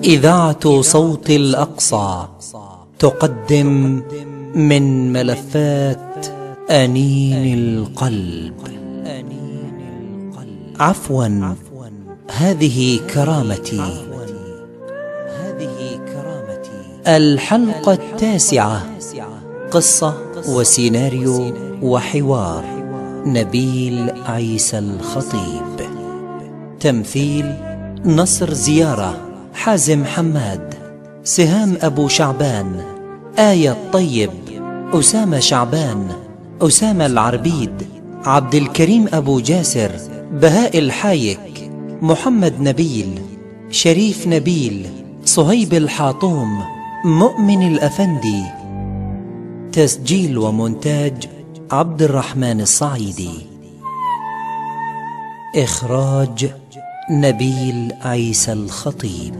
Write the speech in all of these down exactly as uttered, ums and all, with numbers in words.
إذاعة صوت الأقصى تقدم من ملفات أنين القلب. عفوا، هذه كرامتي. الحلقة التاسعة. قصة وسيناريو وحوار نبيل عيسى الخطيب. تمثيل نصر زيارة، حازم حماد، سهام أبو شعبان، آية الطيب، أسامة شعبان، أسامة العربيد، عبد الكريم أبو جاسر، بهاء الحايك، محمد نبيل، شريف نبيل، صهيب الحاطوم، مؤمن الأفندي. تسجيل ومونتاج عبد الرحمن الصعيدي. إخراج نبيل عيسى الخطيب.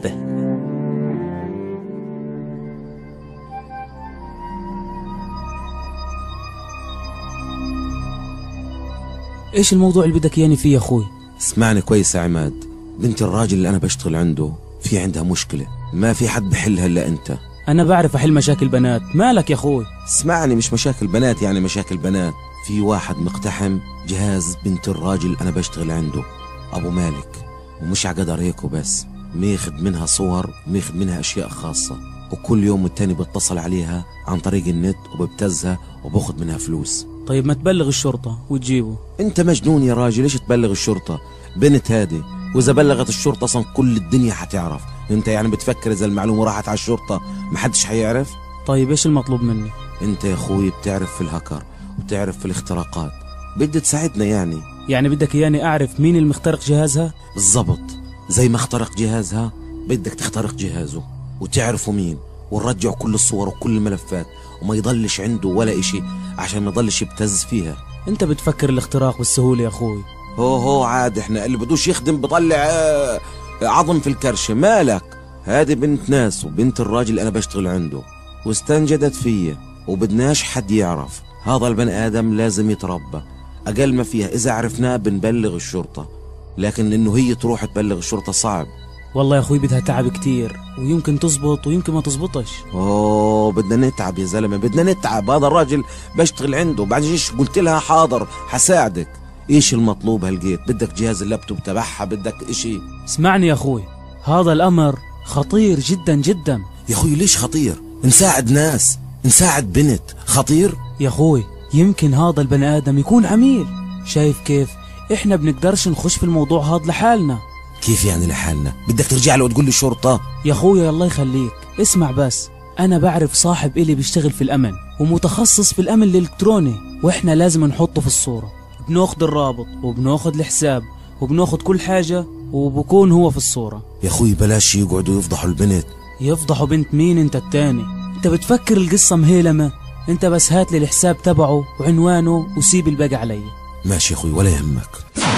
ايش الموضوع اللي بدك ياني فيه يا اخوي؟ اسمعني كويس يا عماد، بنت الراجل اللي انا بشتغل عنده في عندها مشكلة ما في حد بحلها الا انت. انا بعرف احل مشاكل بنات، مالك يا اخوي؟ اسمعني، مش مشاكل بنات يعني مشاكل بنات. في واحد مقتحم جهاز بنت الراجل انا بشتغل عنده، ابو مالك، ومش عقدر هيك وبس، ماخذ منها صور وماخذ منها اشياء خاصة، وكل يوم والتاني بتصل عليها عن طريق النت وببتزها وباخذ منها فلوس. طيب ما تبلغ الشرطة وتجيبه. انت مجنون يا راجل، ليش تبلغ الشرطة؟ بنت هذه، واذا بلغت الشرطة اصلا كل الدنيا حتعرف. انت يعني بتفكر اذا المعلومة راحت على الشرطة محدش حيعرف؟ طيب ايش المطلوب مني؟ انت يا اخوي بتعرف في الهكر وبتعرف في الاختراقات، بدي تساعدنا يعني. يعني بدك اياني اعرف مين المخترق جهازها؟ بالضبط، زي ما اخترق جهازها بدك تخترق جهازه وتعرفوا مين، ونرجع كل الصور وكل الملفات وما يضلش عنده ولا اشي عشان ما يضلش يبتز فيها. انت بتفكر الاختراق بالسهولة يا اخوي؟ هو هو عاد احنا اللي بدوش يخدم بطلع اه عظم في الكرشة. مالك؟ هذه بنت ناس وبنت الراجل انا بشتغل عنده واستنجدت فيا وبدناش حد يعرف. هذا البني ادم لازم يتربى، اقل ما فيها اذا عرفناه بنبلغ الشرطة، لكن انه هي تروح تبلغ الشرطة صعب. والله يا اخوي بدها تعب كتير، ويمكن تزبط ويمكن ما تزبطش. اوه بدنا نتعب يا زلمة، بدنا نتعب. هذا الراجل بشتغل عنده، بعدين ايش قلت لها حاضر حساعدك. ايش المطلوب هالجيت؟ بدك جهاز اللابتوب تبعها، بدك اشي؟ اسمعني يا اخوي، هذا الامر خطير جدا جدا. يا اخوي ليش خطير؟ نساعد ناس، نساعد بنت، خطير يا اخوي. يمكن هذا البني ادم يكون عميل. شايف كيف احنا بنقدرش نخش في الموضوع هذا لحالنا. كيف يعني لحالنا؟ بدك ترجع له وتقول لي شرطة؟ يا اخويا الله يخليك اسمع بس، انا بعرف صاحب الي بيشتغل في الامن ومتخصص في الامن الالكتروني، واحنا لازم نحطه في الصورة. بناخد الرابط وبناخد الحساب وبناخد كل حاجة وبكون هو في الصورة. يا اخوي بلاش يقعدوا يفضحوا البنت. يفضحوا بنت مين انت التاني؟ انت بتفكر القصة مهيلمة؟ انت بس هات لي الحساب تبعه وعنوانه وسيب الباقي علي. ماشي يا اخوي ولا يهمك.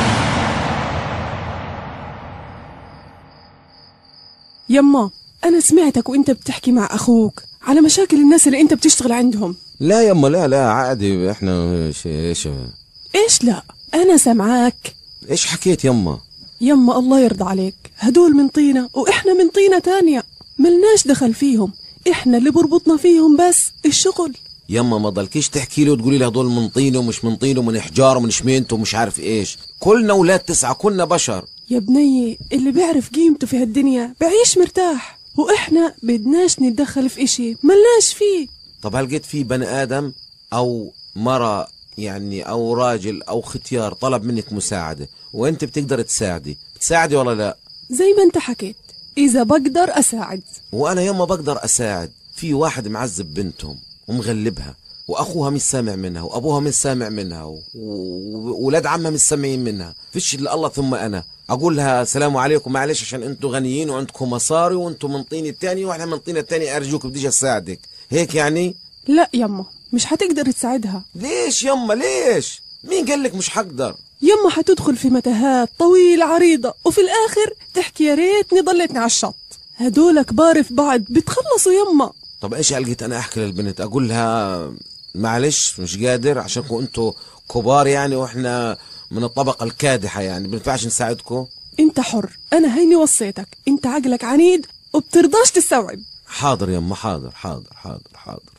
يما أنا سمعتك وإنت بتحكي مع أخوك على مشاكل الناس اللي إنت بتشتغل عندهم. لا يما، لا لا عادي، إحنا إيش إيش إيش لا أنا سمعاك. إيش حكيت يما؟ يما الله يرضى عليك، هدول من طينة وإحنا من طينة تانية، ملناش دخل فيهم، إحنا اللي بربطنا فيهم بس الشغل. يما ما ضلكيش تحكي لي وتقولي لي هدول من طينة ومش من طينة ومن حجار ومن شمينته ومش عارف إيش. كلنا ولاد تسعة، كلنا بشر يا بني. اللي بيعرف قيمته في هالدنيا بعيش مرتاح، وإحنا بدناش نتدخل في إشي ملناش فيه. طب هل لقيت في بني آدم أو مرة يعني أو راجل أو ختيار طلب منك مساعدة وأنت بتقدر تساعدي، بتساعدي ولا لا؟ زي ما أنت حكيت، إذا بقدر أساعد. وأنا يما بقدر أساعد. في واحد معذب بنتهم ومغلبها، واخوها مش سامع منها، وابوها مش سامع منها، وولاد عمها مش سامعين منها، فيش الا الله ثم انا اقول لها السلام عليكم معلش عشان انتوا غنيين وعندكم مصاري وانتوا من طين التاني واحنا من طين التاني، ارجوك بديش اساعدك هيك يعني. لا يما مش حتقدر تساعدها. ليش يما ليش؟ مين قال لك مش حقدر؟ يما حتدخل في متاهات طويلة عريضة وفي الاخر تحكي يا ريتني ضليتني على الشط. هدول كبار في بعض بتخلصوا يما. طب ايش لقيت انا احكي للبنت؟ اقول لها معلش مش قادر عشانكم انتوا كبار يعني واحنا من الطبقة الكادحة يعني بنفعش نساعدكم؟ انت حر، انا هيني وصيتك، انت عقلك عنيد وبترضاش تستوعب. حاضر يما، حاضر حاضر حاضر حاضر.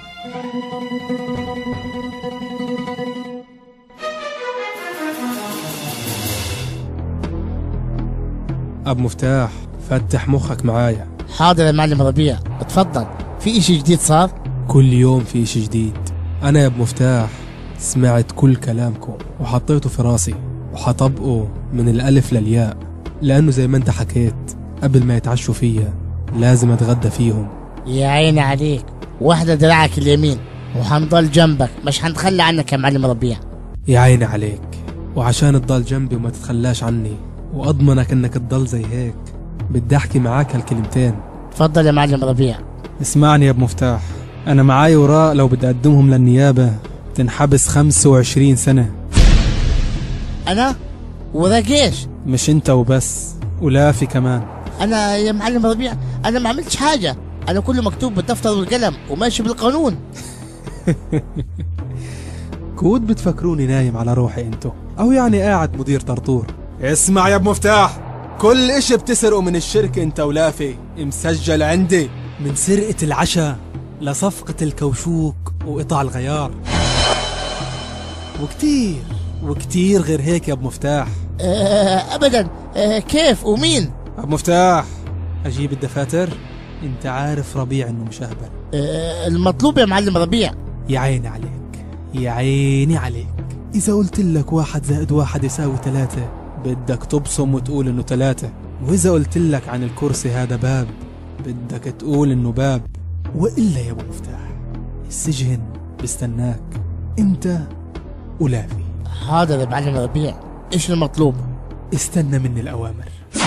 أبو مفتاح، فتح مخك معايا. حاضر يا معلم ربيع، اتفضل. في اشي جديد صار؟ كل يوم في اشي جديد. أنا يا أبو مفتاح سمعت كل كلامكم وحطيته في راسي وحطبقه من الألف للياء، لأنه زي ما أنت حكيت قبل ما يتعشوا فيا لازم أتغدى فيهم. يا عيني عليك، واحدة دراعك اليمين وحنضل جنبك، مش حنتخلى عنك يا معلم ربيع. يا عيني عليك، وعشان تضل جنبي وما تتخلاش عني وأضمنك إنك تضل زي هيك بدي أحكي معاك هالكلمتين. تفضل يا معلم ربيع. اسمعني يا أبو مفتاح، أنا معاي وراء لو بدي أقدمهم للنيابة تنحبس خمسة وعشرين سنة. أنا؟ وراك إيش؟ مش أنت وبس، ولافي كمان. أنا يا معلم ربيع أنا ما عملتش حاجة، أنا كله مكتوب بالدفتر والقلم وماشي بالقانون. كود بتفكروني نايم على روحي انتو، أو يعني قاعد مدير طرطور. اسمع يا أبو مفتاح، كل إشي بتسرقه من الشركة أنت ولافي مسجل عندي، من سرقة العشاء لصفقة الكوشوك وقطع الغيار، وكتير وكتير غير هيك يا أبو مفتاح. أه أبدا. أه كيف ومين؟ أبو مفتاح، أجيب الدفاتر؟ أنت عارف ربيع إنه مشهبل. أه المطلوب يا معلم ربيع. يا عيني عليك، يا عيني عليك. إذا قلت لك واحد زائد واحد يساوي ثلاثة بدك تبصم وتقول إنه ثلاثة، وإذا قلت لك عن الكرسي هذا باب بدك تقول إنه باب. وإلا يا أبو مفتاح السجن بستناك أنت ولافي. حاضر يا معلم ربيع، إيش المطلوب؟ استنى مني الأوامر.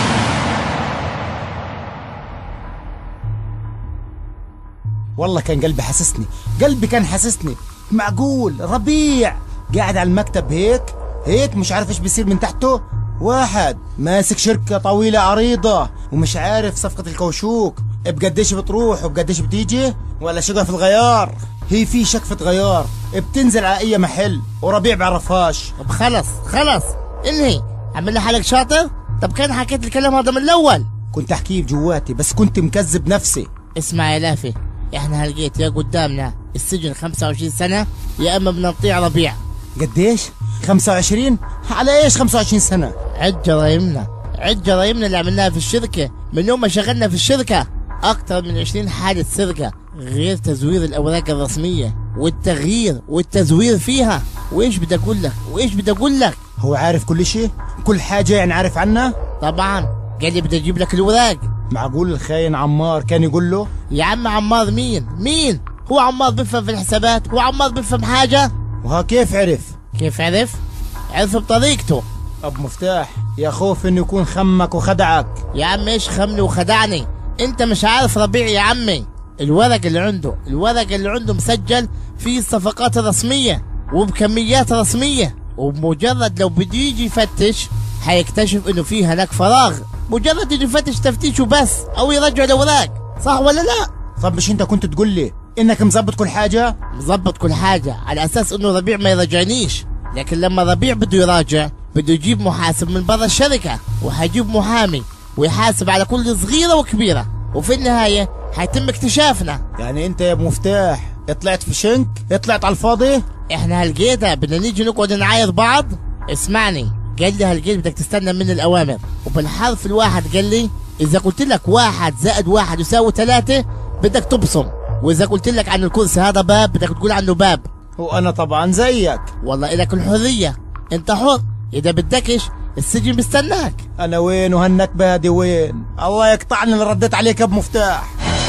والله كان قلبي حسسني، قلبي كان حسسني. معقول ربيع قاعد على المكتب هيك هيك مش عارف ايش بيصير من تحته؟ واحد ماسك شركة طويلة عريضة ومش عارف صفقة الكوشوك بقديش بتروح وبقديش بتيجي، ولا شقة في الغيار هي في شقفة غيار بتنزل على اي محل وربيع بعرفهاش. طب خلص خلص انهي، عمل لي حالك شاطر. طب كان حكيت الكلام هذا من الأول. كنت احكيه بجواتي بس كنت مكذب نفسي. اسمع يا لافي، احنا هلقيت يا قدامنا السجن خمسة وعشرين سنة يا اما بنطيع ربيع. قديش؟ خمسة وعشرين؟ على ايش خمسة وعشرين سنة؟ عد جرايمنا، عد جرايمنا اللي عملناها في الشركة من يوم ما شغلنا في الشركة. أكثر من عشرين حالة سرقة، غير تزوير الأوراق الرسمية والتغيير والتزوير فيها. وإيش بدي أقول لك وإيش بدي أقول لك؟ هو عارف كل شيء؟ كل حاجة يعني عارف عنها؟ طبعا، قال لي بدي أجيب لك الأوراق. معقول الخاين عمار كان يقول له؟ يا عم عمار مين؟ مين؟ هو عمار بفهم في الحسابات؟ هو عمار بفهم حاجة؟ وها كيف عرف؟ كيف عرف؟ عرف بطريقته. أبو مفتاح يا خوف إنه يكون خمك وخدعك. يا عم إيش خمني وخدعني؟ أنت مش عارف ربيع يا عمي. الورق اللي عنده الورق اللي عنده مسجل فيه الصفقات الرسمية وبكميات رسمية، وبمجرد لو بده يجي يفتش حيكتشف إنه في هناك فراغ. مجرد إنه يفتش تفتيش وبس أو يرجع الأوراق، صح ولا لا؟ طب مش أنت كنت تقول لي إنك مظبط كل حاجة؟ مظبط كل حاجة على أساس إنه ربيع ما يراجعنيش، لكن لما ربيع بده يراجع بده يجيب محاسب من برا الشركة وحيجيب محامي ويحاسب على كل صغيرة وكبيرة، وفي النهاية حيتم اكتشافنا. يعني أنت يا أبو مفتاح طلعت في شنك؟ طلعت على الفاضي؟ إحنا هالقيدة بدنا نيجي نقعد نعاير بعض؟ اسمعني، قال لي هالقيد بدك تستنى من الأوامر، وبالحرف الواحد قال لي إذا قلت لك واحد زائد واحد يساوي ثلاثة بدك تبصم، وإذا قلت لك عن الكرسي هذا باب بدك تقول عنه باب. وأنا طبعا زيك. والله إلك الحرية، أنت حر، إذا بدكش السجن بيستناك. أنا وين وهالنكبة هادي وين؟ الله يقطعني اللي رديت عليك يا أبو مفتاح.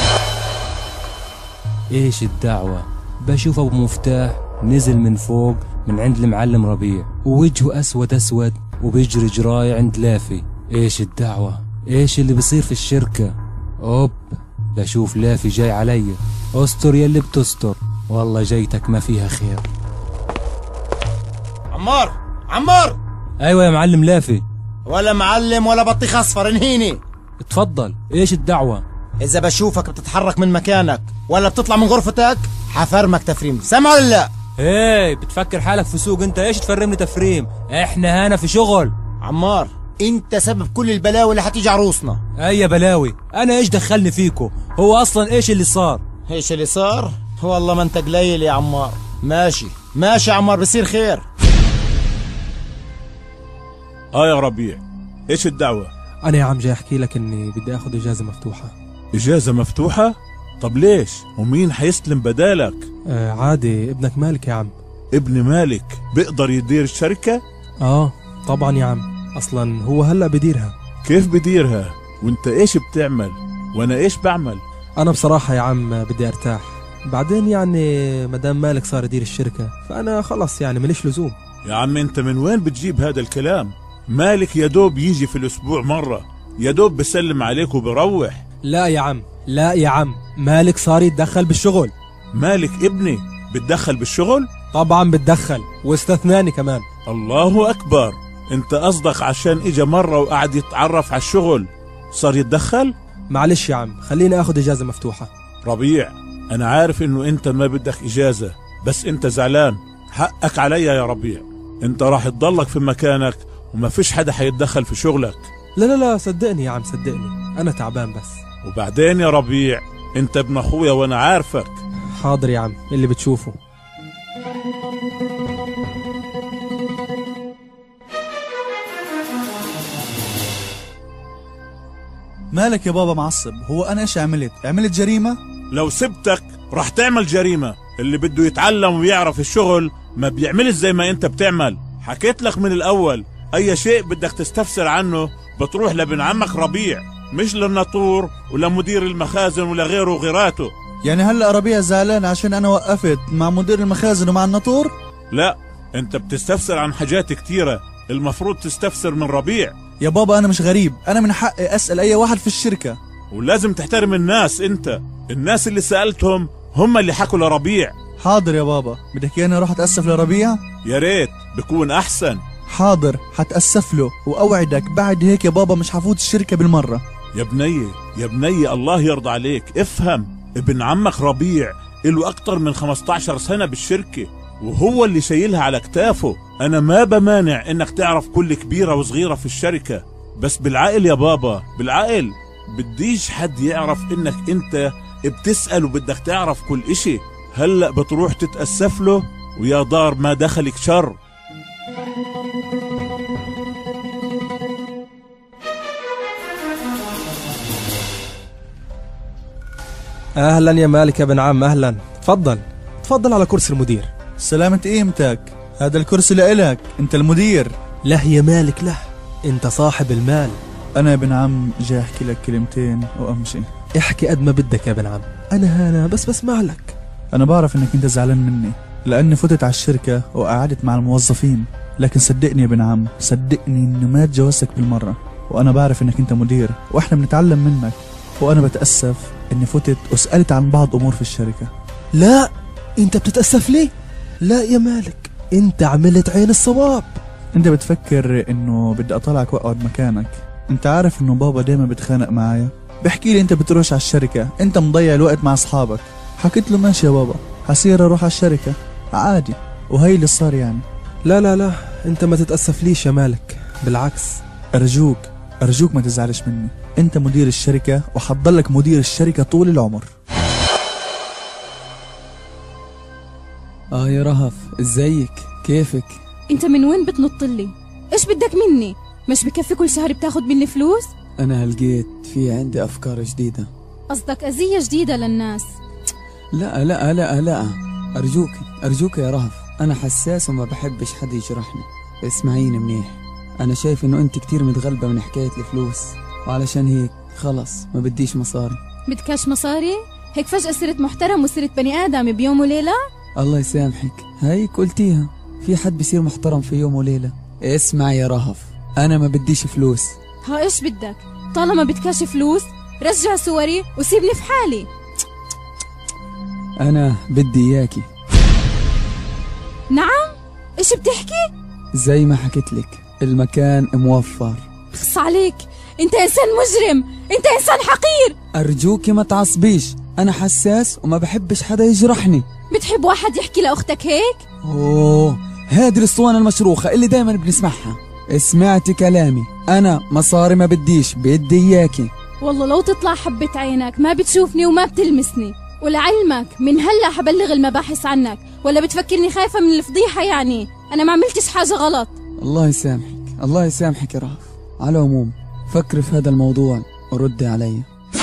ايش الدعوة؟ بشوف ابو مفتاح نزل من فوق من عند المعلم ربيع ووجهه اسود اسود وبيجري جراي عند لافي. ايش الدعوة؟ ايش اللي بصير في الشركة؟ اوب، بشوف لافي جاي علي. استر يلي بتستر، والله جيتك ما فيها خير. عمار عمار. ايوه يا معلم لافي. ولا معلم ولا بطيخ اصفر، انهيني. اتفضل، ايش الدعوة؟ اذا بشوفك بتتحرك من مكانك ولا بتطلع من غرفتك حفرمك تفريم، سمع ولا لا؟ ايه، بتفكر حالك في سوق انت؟ ايش تفرمني تفريم؟ احنا هنا في شغل. عمار انت سبب كل البلاوي اللي هتيجي عروسنا. اي يا بلاوي، انا ايش دخلني فيكو؟ هو اصلا ايش اللي صار؟ ايش اللي صار؟ والله ما انت قليل يا عمار. ماشي ماشي يا عمار، بصير خير. اه يا ربيع، ايش الدعوة؟ انا يا عم جاي احكي لك اني بدي اخذ اجازة مفتوحة. اجازة مفتوحة؟ طب ليش؟ ومين حيستلم بدالك؟ آه عادي، ابنك مالك يا عم. ابن مالك بيقدر يدير الشركة؟ اه طبعا يا عم، اصلا هو هلا بديرها. كيف بديرها؟ وانت ايش بتعمل؟ وانا ايش بعمل؟ انا بصراحة يا عم بدي ارتاح، بعدين يعني مدام مالك صار يدير الشركة فانا خلص يعني ماليش لزوم. يا عم انت من وين بتجيب هذا الكلام؟ مالك يا دوب يجي في الاسبوع مرة، يا دوب بسلم عليك وبروح. لا يا عم، لا يا عم، مالك صار يتدخل بالشغل. مالك ابني بتدخل بالشغل؟ طبعا بتدخل، واستثناني كمان. الله اكبر، انت قصدك عشان اجا مرة وقعد يتعرف على الشغل صار يتدخل؟ معلش يا عم، خليني اخذ اجازة مفتوحة. ربيع، انا عارف انه انت ما بدك اجازة، بس انت زعلان. حقك عليا يا ربيع، انت راح تضلك في مكانك وما فيش حدا حيتدخل في شغلك. لا لا لا صدقني يا عم، صدقني انا تعبان بس. وبعدين يا ربيع، انت ابن اخويا وانا عارفك. حاضر يا عم، اللي بتشوفه. مالك يا بابا معصب؟ هو انا ايش عملت؟ عملت جريمة؟ لو سبتك راح تعمل جريمة. اللي بده يتعلم ويعرف الشغل ما بيعملش زي ما انت بتعمل. حكيت لك من الاول، اي شيء بدك تستفسر عنه بتروح لابن عمك ربيع، مش للناطور ولا مدير المخازن ولا غيره وغيراته. يعني هلا ربيع زعلان عشان انا وقفت مع مدير المخازن ومع الناطور؟ لا، انت بتستفسر عن حاجات كتيرة المفروض تستفسر من ربيع. يا بابا انا مش غريب، انا من حقي اسأل اي واحد في الشركة. ولازم تحترم الناس. انت الناس اللي سألتهم هم اللي حكوا لربيع. حاضر يا بابا، بدك اياني اروح اتأسف لربيع؟ يا ريت بكون احسن. حاضر، حتأسف له واوعدك بعد هيك يا بابا مش حفوت الشركة بالمرة. يا بني يا بني الله يرضى عليك افهم، ابن عمك ربيع له اكتر من خمسة عشر سنة بالشركة وهو اللي شايلها على كتافه. انا ما بمانع انك تعرف كل كبيرة وصغيرة في الشركة، بس بالعقل يا بابا، بالعقل. بديش حد يعرف انك انت بتسأل وبدك تعرف كل اشي. هلأ بتروح تتأسف له ويا دار ما دخلك شر. اهلا يا مالك يا ابن عم، اهلا. تفضل تفضل على كرسي المدير. سلامة قيمتك، هذا الكرسي لإلك، انت المدير. له يا مالك له، انت صاحب المال. انا يا ابن عم جاي احكي لك كلمتين وامشي. احكي قد ما بدك يا ابن عم، انا هنا بس بسمع لك. انا بعرف انك انت زعلان مني لاني فتت على الشركة وقعدت مع الموظفين، لكن صدقني يا ابن عم، صدقني انه ما تجوزتك بالمرة. وانا بعرف انك انت مدير واحنا بنتعلم منك، وانا بتأسف اني فتت وسألت عن بعض امور في الشركة. لا انت بتتأسف ليه؟ لا يا مالك، انت عملت عين الصواب. انت بتفكر انه بدي اطلعك واقعد مكانك. انت عارف انه بابا دايما بتخانق معايا، بحكي لي انت بتروحش على الشركة، انت مضيع الوقت مع اصحابك. حكيت له ماشي يا بابا، حصير اروح على الشركة عادي، وهي اللي صار يعني. لا لا لا، انت ما تتأسف ليش يا مالك، بالعكس. ارجوك ارجوك ما تزعلش مني، انت مدير الشركة وحضلك مدير الشركة طول العمر. اه يا رهف، ازيك؟ كيفك؟ انت من وين بتنطلي؟ ايش بدك مني؟ مش بكفي كل شهر بتاخد مني فلوس؟ انا هلقيت في عندي افكار جديدة. قصدك أذية جديدة للناس؟ لا لا لا لا، ارجوك ارجوك يا رهف، انا حساس وما بحبش حد يجرحني. اسمعيني منيح، انا شايف انه انت كتير متغلبة من حكاية الفلوس، وعلشان هيك خلص ما بديش مصاري. بدكاش مصاري؟ هيك فجأة صرت محترم وصرت بني آدم بيوم وليلة؟ الله يسامحك، هيك قلتيها، في حد بيصير محترم في يوم وليلة؟ اسمع يا رهف، انا ما بديش فلوس. ها ايش بدك؟ طالما بدكاش فلوس رجع صوري وسيبني في حالي. انا بدي اياكي. نعم؟ ايش بتحكي؟ زي ما حكيت لك، المكان موفر. خص عليك، انت انسان مجرم، انت انسان حقير. ارجوكي ما تعصبيش، انا حساس وما بحبش حدا يجرحني. بتحب واحد يحكي لاختك هيك؟ اوه، هذه الاسطوانة المشروخة اللي دايما بنسمعها. سمعت كلامي، أنا مصاري ما بديش، بدي إياكي. والله لو تطلع حبة عينك ما بتشوفني وما بتلمسني، ولعلمك من هلا حبلغ المباحث عنك، ولا بتفكرني خايفة من الفضيحة؟ يعني أنا ما عملتش حاجة غلط. الله يسامحك، الله يسامحك يا رهف. على العموم فكر في هذا الموضوع وردي علي.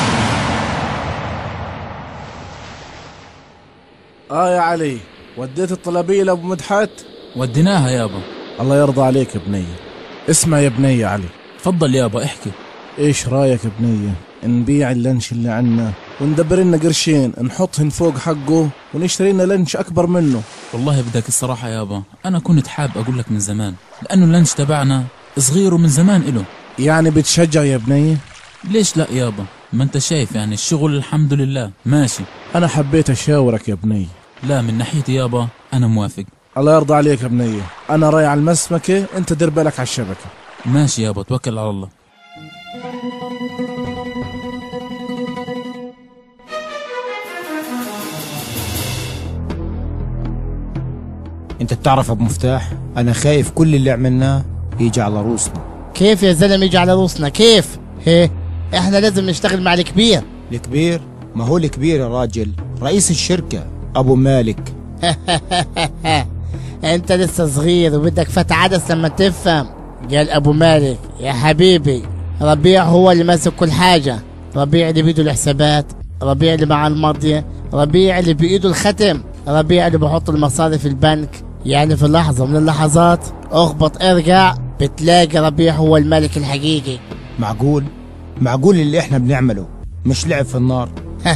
اه يا علي، وديت الطلبية لأبو مدحت؟ وديناها يابا. الله يرضى عليك يا بني. اسمع يا بني يا علي. تفضل يابا احكي. ايش رايك يا بني نبيع اللنش اللي عنا وندبر لنا قرشين نحطهن فوق حقه ونشتري لنا لنش اكبر منه؟ والله بدك الصراحة يابا انا كنت حاب اقول لك من زمان، لانه اللنش تبعنا صغير ومن زمان إله. يعني بتشجع يا بني؟ ليش لا يابا، ما انت شايف يعني الشغل الحمد لله ماشي. انا حبيت اشاورك يا بني. لا من ناحيتي يابا انا موافق. الله يرضى عليك يا بني، انا رايح على المسمكة، انت دير بالك على الشبكة. ماشي يابا، توكل على الله. انت بتعرف ابو مفتاح، انا خايف كل اللي عملناه يجي على روسنا. كيف يا زلمه يجي على روسنا؟ كيف؟ هيه احنا لازم نشتغل مع الكبير. الكبير؟ ما هو الكبير يا راجل رئيس الشركة ابو مالك. انت لسه صغير وبدك فتح عدس لما تفهم. قال ابو مالك يا حبيبي، ربيع هو اللي ماسك كل حاجة، ربيع اللي بيده الحسابات، ربيع اللي مع الماضية، ربيع اللي بإيده الختم، ربيع اللي بحط المصاري في البنك. يعني في لحظة من اللحظات اخبط ارجع بتلاقي ربيع هو الملك الحقيقي. معقول؟ معقول اللي احنا بنعمله مش لعب في النار؟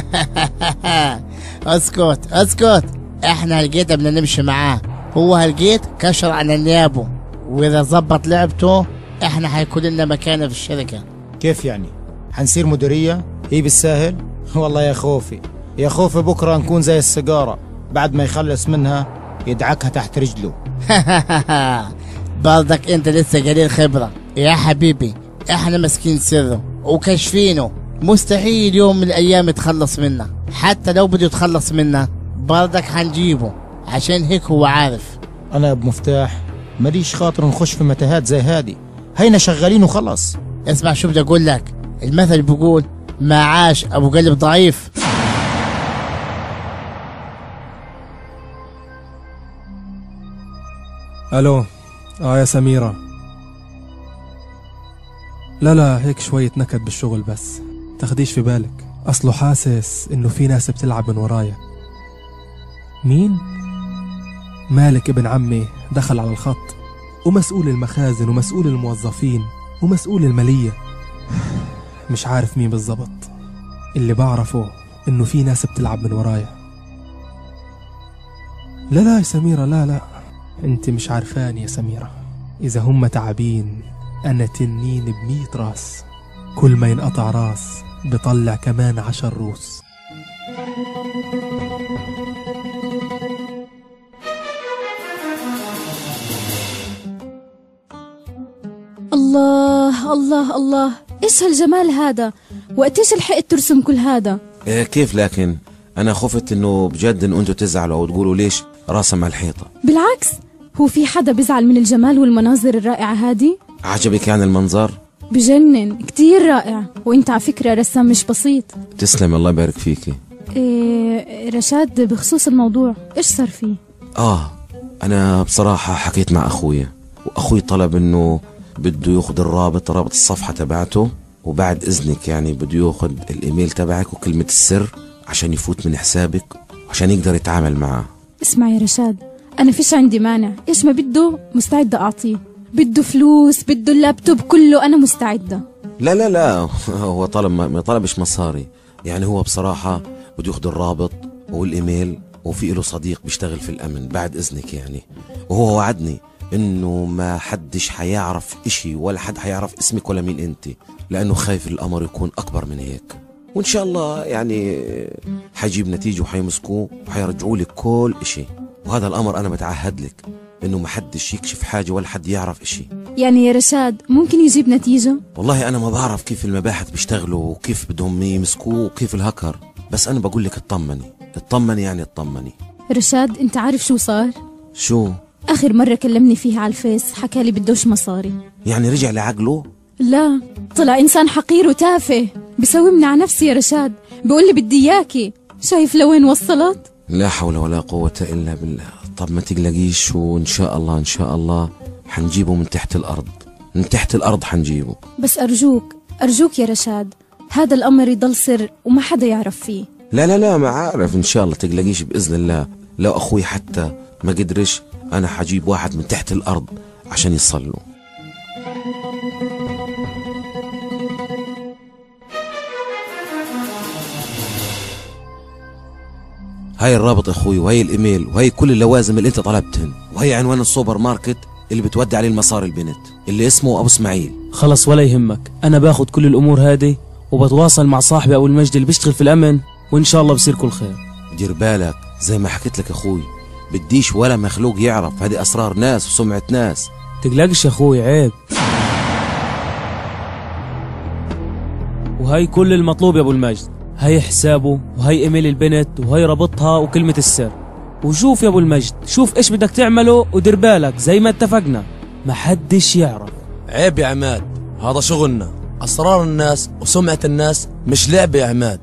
اسكت اسكت، احنا هلقيت بدنا نمشي معاه، هو هلقيت كشر على نيابه، واذا زبط لعبته احنا حيكون لنا مكانه في الشركة. كيف يعني؟ حنصير مديرية؟ ايه بالساهل؟ والله يا خوفي يا خوفي بكرة نكون زي السيجارة، بعد ما يخلص منها يدعكها تحت رجله. برضك انت لسه قليل خبرة يا حبيبي، احنا ماسكين سره وكشفينه، مستحيل يوم من الايام يتخلص منا، حتى لو بده يتخلص منا برضك حنجيبه، عشان هيك هو عارف. انا ابو مفتاح ماليش خاطر نخش في متاهات زي هادي، هينا شغالين وخلص. اسمع شو بدي اقول لك، المثل بيقول ما عاش ابو قلب ضعيف. الو. اه يا سميرة. لا لا هيك شوية نكد بالشغل بس، تاخديش في بالك، اصله حاسس انه في ناس بتلعب من ورايا. مين؟ مالك ابن عمي دخل على الخط، ومسؤول المخازن ومسؤول الموظفين ومسؤول المالية، مش عارف مين بالضبط. اللي بعرفه انه في ناس بتلعب من ورايا. لا لا يا سميرة، لا لا انت مش عارفاني يا سميرة، اذا هم تعبين انا تنين بميت راس، كل ما ينقطع راس بطلع كمان عشر روس. الله الله الله، ايش هالجمال هذا؟ وقتيش لحقت ترسم كل هذا؟ إيه كيف؟ لكن انا خفت انه بجد ان انتوا تزعلوا وتقولوا ليش راسم على الحيطة. بالعكس، هو في حدا بيزعل من الجمال والمناظر الرائعة هذه؟ عجبك يعني المنظر؟ بجنن، كتير رائع، وانت على فكرة رسام مش بسيط. تسلم، الله يبارك فيكي. إيه رشاد، بخصوص الموضوع ايش صار فيه؟ اه انا بصراحة حكيت مع اخويا، واخوي طلب انه بده ياخذ الرابط رابط الصفحة تبعته، وبعد اذنك يعني بده ياخذ الايميل تبعك وكلمة السر عشان يفوت من حسابك عشان يقدر يتعامل معاه. اسمع يا رشاد، انا فيش عندي مانع، ايش ما بده مستعدة اعطيه، بده فلوس بده اللابتوب كله انا مستعدة. لا لا لا هو طلب ما طلبش مصاري، يعني هو بصراحة بده ياخذ الرابط والايميل، وفي له صديق بيشتغل في الامن بعد اذنك يعني، وهو وعدني انه ما حدش حيعرف اشي ولا حد حيعرف اسمك ولا مين انت، لانه خايف الامر يكون اكبر من هيك، وان شاء الله يعني حيجيب نتيجة وحيمسكوه وحيرجعوا لك كل اشي، وهذا الامر انا بتعهد لك انه ما حدش يكشف حاجة ولا حد يعرف اشي. يعني يا رشاد ممكن يجيب نتيجة؟ والله انا ما بعرف كيف المباحث بيشتغلوا وكيف بدهم يمسكوه وكيف الهكر، بس انا بقول لك اطمني اطمني يعني اطمني. رشاد انت عارف شو صار؟ شو آخر مرة كلمني فيها على الفيس حكالي بدوش مصاري. يعني رجع لعقله؟ لا، طلع إنسان حقير وتافه، بيساومني على نفسي يا رشاد، بيقول لي بدي إياكي. شايف لوين وصلت؟ لا حول ولا قوة إلا بالله. طب ما تقلقيش، وإن شاء الله إن شاء الله حنجيبه من تحت الأرض، من تحت الأرض حنجيبه. بس أرجوك أرجوك يا رشاد، هذا الأمر يضل سر وما حدا يعرف فيه. لا لا لا ما عارف، إن شاء الله تقلقيش بإذن الله. لو أخوي حتى ما قدرش أنا حجيب واحد من تحت الأرض عشان يصلوا. هاي الرابط اخوي، وهي الايميل، وهي كل اللوازم اللي انت طلبتهن، وهي عنوان السوبر ماركت اللي بتودي عليه المصاري البنت اللي اسمه ابو اسماعيل. خلص ولا يهمك، انا باخد كل الامور هذه وبتواصل مع صاحبي ابو المجد اللي بيشتغل في الامن، وان شاء الله بصير كل خير. دير بالك زي ما حكيت لك اخوي، بديش ولا مخلوق يعرف، هذه اسرار ناس وسمعة ناس. تقلقش يا اخوي، عيب. وهي كل المطلوب يا ابو المجد، هي حسابه وهي ايميل البنت وهي رابطها وكلمة السر. وشوف يا ابو المجد، شوف ايش بدك تعمله ودير بالك زي ما اتفقنا ما حدش يعرف. عيب يا عماد، هذا شغلنا، اسرار الناس وسمعة الناس مش لعبة يا عماد.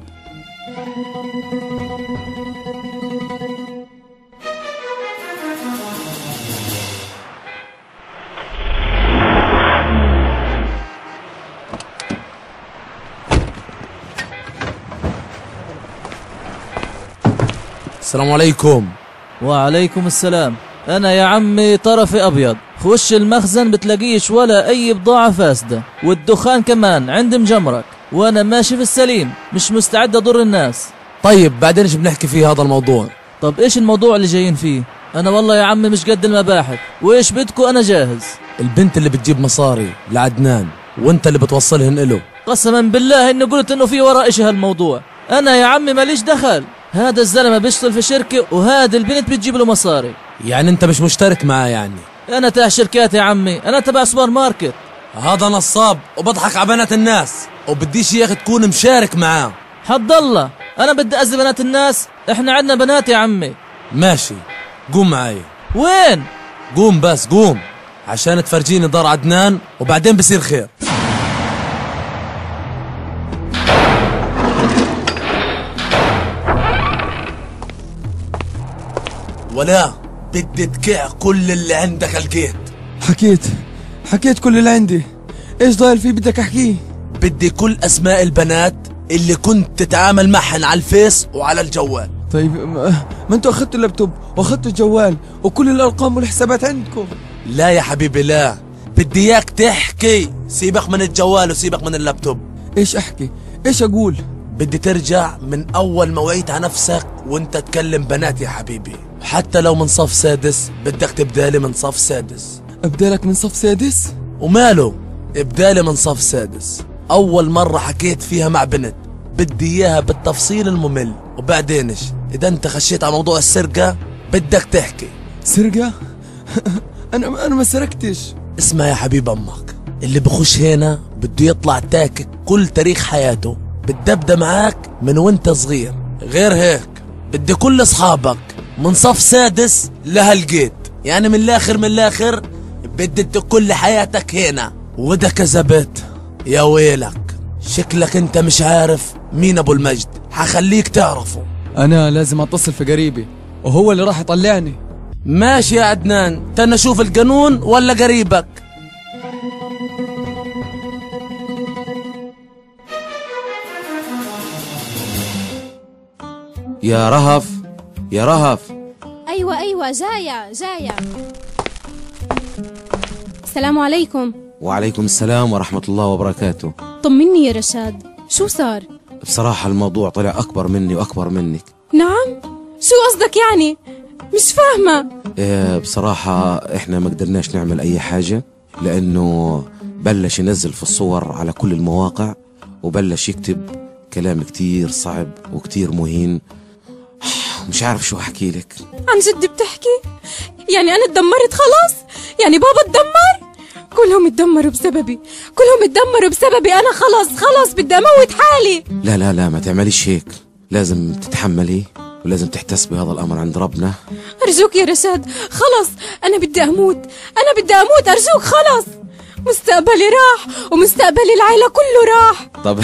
السلام عليكم. وعليكم السلام. أنا يا عمي طرفي أبيض، خش المخزن بتلاقيش ولا أي بضاعة فاسدة، والدخان كمان عند مجمرك، وأنا ماشي في السليم، مش مستعد أضر الناس. طيب بعدين ايش بنحكي فيه هذا الموضوع؟ طب إيش الموضوع اللي جايين فيه؟ أنا والله يا عمي مش قد المباحث، وإيش بدكوا أنا جاهز. البنت اللي بتجيب مصاري لعدنان وأنت اللي بتوصلهن إله. قسما بالله إني قلت إنه في ورا إشي هالموضوع، أنا يا عمي ماليش دخل. هذا الزلمة بيشتغل في شركة وهذا البنت بتجيب له مصاري. يعني انت مش مشترك معاه يعني؟ انا تاع شركات يا عمي، انا تبع سوبر ماركت. هذا نصاب وبضحك على بنات الناس، وبديش يا اخي تكون مشارك معاه. حد الله، انا بدي اذي بنات الناس؟ احنا عندنا بنات يا عمي. ماشي، قوم معي. وين؟ قوم بس قوم عشان تفرجيني دار عدنان وبعدين بصير خير. ولا بدي تكع كل اللي عندك الجيت. حكيت حكيت كل اللي عندي، ايش ضايل فيه بدك احكيه؟ بدي كل اسماء البنات اللي كنت تتعامل معهن على الفيس وعلى الجوال. طيب ما, ما انتوا اخذتوا اللابتوب واخذتوا الجوال وكل الارقام والحسابات عندكم. لا يا حبيبي لا، بدي اياك تحكي، سيبك من الجوال وسيبك من اللابتوب. ايش احكي؟ ايش اقول؟ بدي ترجع من اول ما وعيت على نفسك وانت تكلم بنات يا حبيبي، حتى لو من صف سادس بدك تبدالي من صف سادس. ابدالك من صف سادس؟ وماله، ابدالي من صف سادس. اول مرة حكيت فيها مع بنت بدي اياها بالتفصيل الممل، وبعدينش اذا انت خشيت على موضوع السرقة بدك تحكي. سرقة؟ انا انا ما سرقتش. اسمع يا حبيب امك، اللي بخش هنا بده يطلع تاكك كل تاريخ حياته، بتبدا معاك من وانت صغير. غير هيك بدي كل اصحابك من صف سادس لهالجيت، يعني من الاخر من الاخر بدي كل حياتك هنا. واذا كذبت يا ويلك، شكلك انت مش عارف مين ابو المجد، حخليك تعرفه. انا لازم اتصل في قريبي وهو اللي راح يطلعني. ماشي يا عدنان، تنا شوف القانون ولا قريبك. يا رهف يا رهف. ايوه ايوه جايه جايه. السلام عليكم. وعليكم السلام ورحمة الله وبركاته. طمني يا رشاد، شو صار؟ بصراحة الموضوع طلع أكبر مني وأكبر منك. نعم؟ شو قصدك يعني؟ مش فاهمة. إيه بصراحة إحنا ما قدرناش نعمل أي حاجة، لأنه بلش ينزل في الصور على كل المواقع، وبلش يكتب كلام كتير صعب وكتير مهين. مش عارف شو أحكي لك. عن جد بتحكي؟ يعني أنا اتدمرت خلاص؟ يعني بابا اتدمر؟ كلهم اتدمروا بسببي، كلهم اتدمروا بسببي. أنا خلاص خلاص بدي أموت حالي. لا لا لا ما تعمليش هيك، لازم تتحملي ولازم تحتسبي هذا الأمر عند ربنا. أرجوك يا رشاد، خلص أنا بدي أموت، أنا بدي أموت، أرجوك خلص. مستقبلي راح ومستقبل العائلة كله راح. طب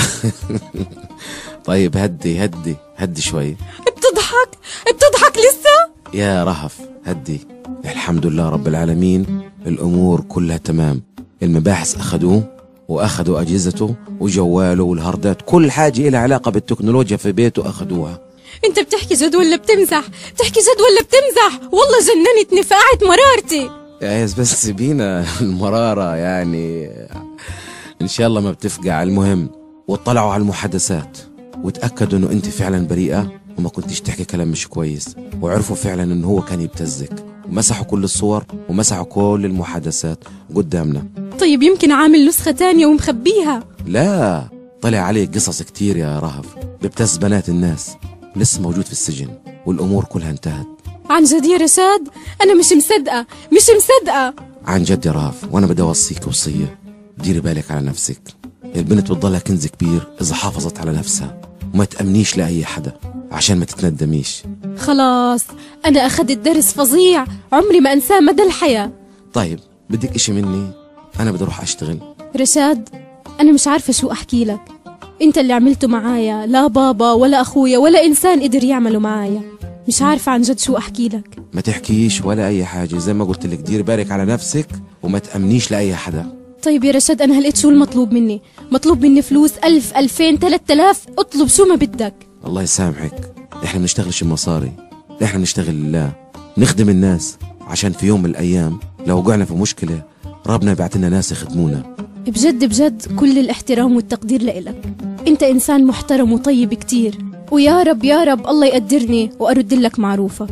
طيب هدي هدي هدي شوي. بتضحك بتضحك لسه؟ يا رهف هدي. الحمد لله رب العالمين، الأمور كلها تمام. المباحث أخذوه وأخذوا أجهزته وجواله والهاردات، كل حاجة إلها علاقة بالتكنولوجيا في بيته أخذوها. انت بتحكي جد ولا بتمزح؟ بتحكي جد ولا بتمزح؟ والله جننتني، فقعت مرارتي. يا بس سيبينا المرارة يعني، إن شاء الله ما بتفقع. المهم واطلعوا على المحادثات وتأكدوا إنه أنت فعلا بريئة وما كنتيش تحكي كلام مش كويس، وعرفوا فعلا إنه هو كان يبتزك، ومسحوا كل الصور ومسحوا كل المحادثات قدامنا. طيب يمكن عامل نسخة تانية ومخبيها. لا، طلع عليه قصص كتير يا رهف، بيبتز بنات الناس، لسه موجود في السجن والأمور كلها انتهت. عن جد يا رشاد؟ أنا مش مصدقة مش مصدقة عن جد يا رهف، وأنا بدي أوصيك وصية، ديري بالك على نفسك. البنت بتضلها كنز كبير إذا حافظت على نفسها، وما تأمنيش لأي حدا عشان ما تتندميش. خلاص أنا أخذت درس فظيع عمري ما أنساه مدى الحياة. طيب بدك إشي مني؟ أنا بدي أروح أشتغل. رشاد أنا مش عارفة شو أحكي لك، أنت اللي عملته معايا لا بابا ولا أخويا ولا إنسان قدر يعمله معايا. مش عارفة عن جد شو أحكي لك. ما تحكيش ولا أي حاجة، زي ما قلت لك ديري بالك على نفسك وما تأمنيش لأي حدا. طيب يا رشاد أنا هلقيت شو المطلوب مني؟ مطلوب مني فلوس ألف ألفين ثلاثة آلاف، اطلب شو ما بدك. الله يسامحك، إحنا بنشتغلش المصاري، إحنا بنشتغل لله، نخدم الناس، عشان في يوم من الأيام لو وقعنا في مشكلة ربنا يبعت لنا ناس يخدمونا. بجد بجد كل الاحترام والتقدير لإلك، أنت إنسان محترم وطيب كتير، ويا رب يا رب الله يقدرني وأرد لك معروفك.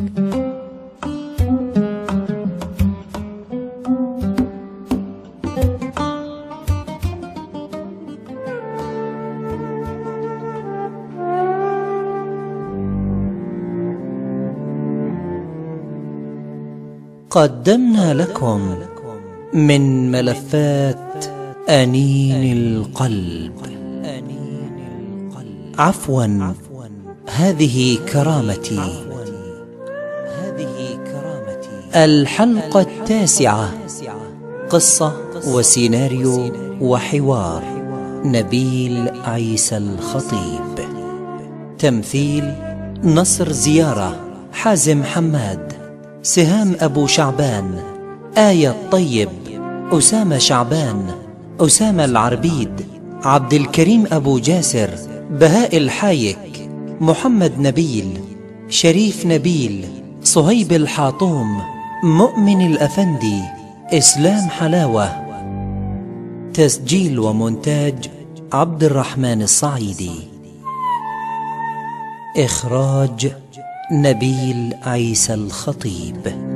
قدمنا لكم من ملفات أنين القلب. عفوا، هذه كرامتي. الحلقة التاسعة، قصة وسيناريو وحوار نبيل عيسى الخطيب. تمثيل نصر زيارة، حازم حماد، سهام أبو شعبان، آية الطيب، أسامة شعبان، أسامة العربيد، عبد الكريم أبو جاسر، بهاء الحايك، محمد نبيل، شريف نبيل، صهيب الحاطوم، مؤمن الأفندي، إسلام حلاوة. تسجيل ومونتاج عبد الرحمن الصعيدي. إخراج نبيل عيسى الخطيب.